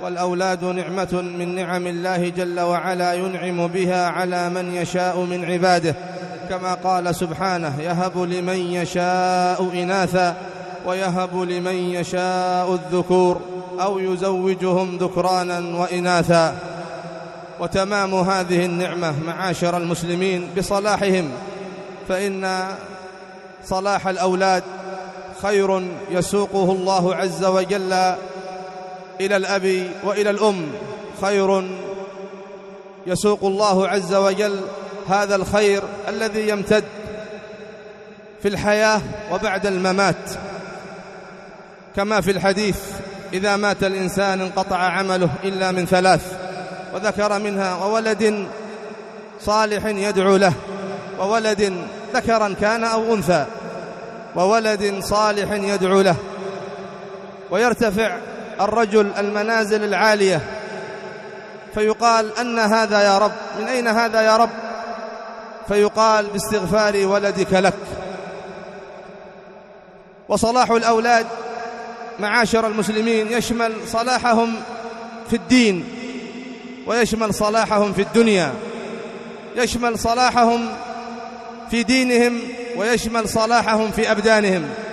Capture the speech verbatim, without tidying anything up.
والأولاد نعمة من نعم الله جل وعلا ينعم بها على من يشاء من عباده، كما قال سبحانه: يهب لمن يشاء إناثا ويهب لمن يشاء الذكور أو يزوجهم ذكرانا وإناثا. وتمام هذه النعمة معاشر المسلمين بصلاحهم، فإن صلاح الأولاد خير يسوقه الله عز وجل إلى الأب وإلى الأم، خير يسوق الله عز وجل هذا الخير الذي يمتد في الحياة وبعد الممات، كما في الحديث: إذا مات الإنسان انقطع عمله إلا من ثلاث، وذكر منها: وولد صالح يدعو له، وولد ذكرا كان أو أنثى، وولد صالح يدعو له. ويرتفع الرجل المنازل العالية فيقال: أن هذا يا رب؟ من أين هذا يا رب؟ فيقال: باستغفار ولدك لك. وصلاح الأولاد معاشر المسلمين يشمل صلاحهم في الدين، ويشمل صلاحهم في الدنيا، يشمل صلاحهم في دينهم، ويشمل صلاحهم في أبدانهم.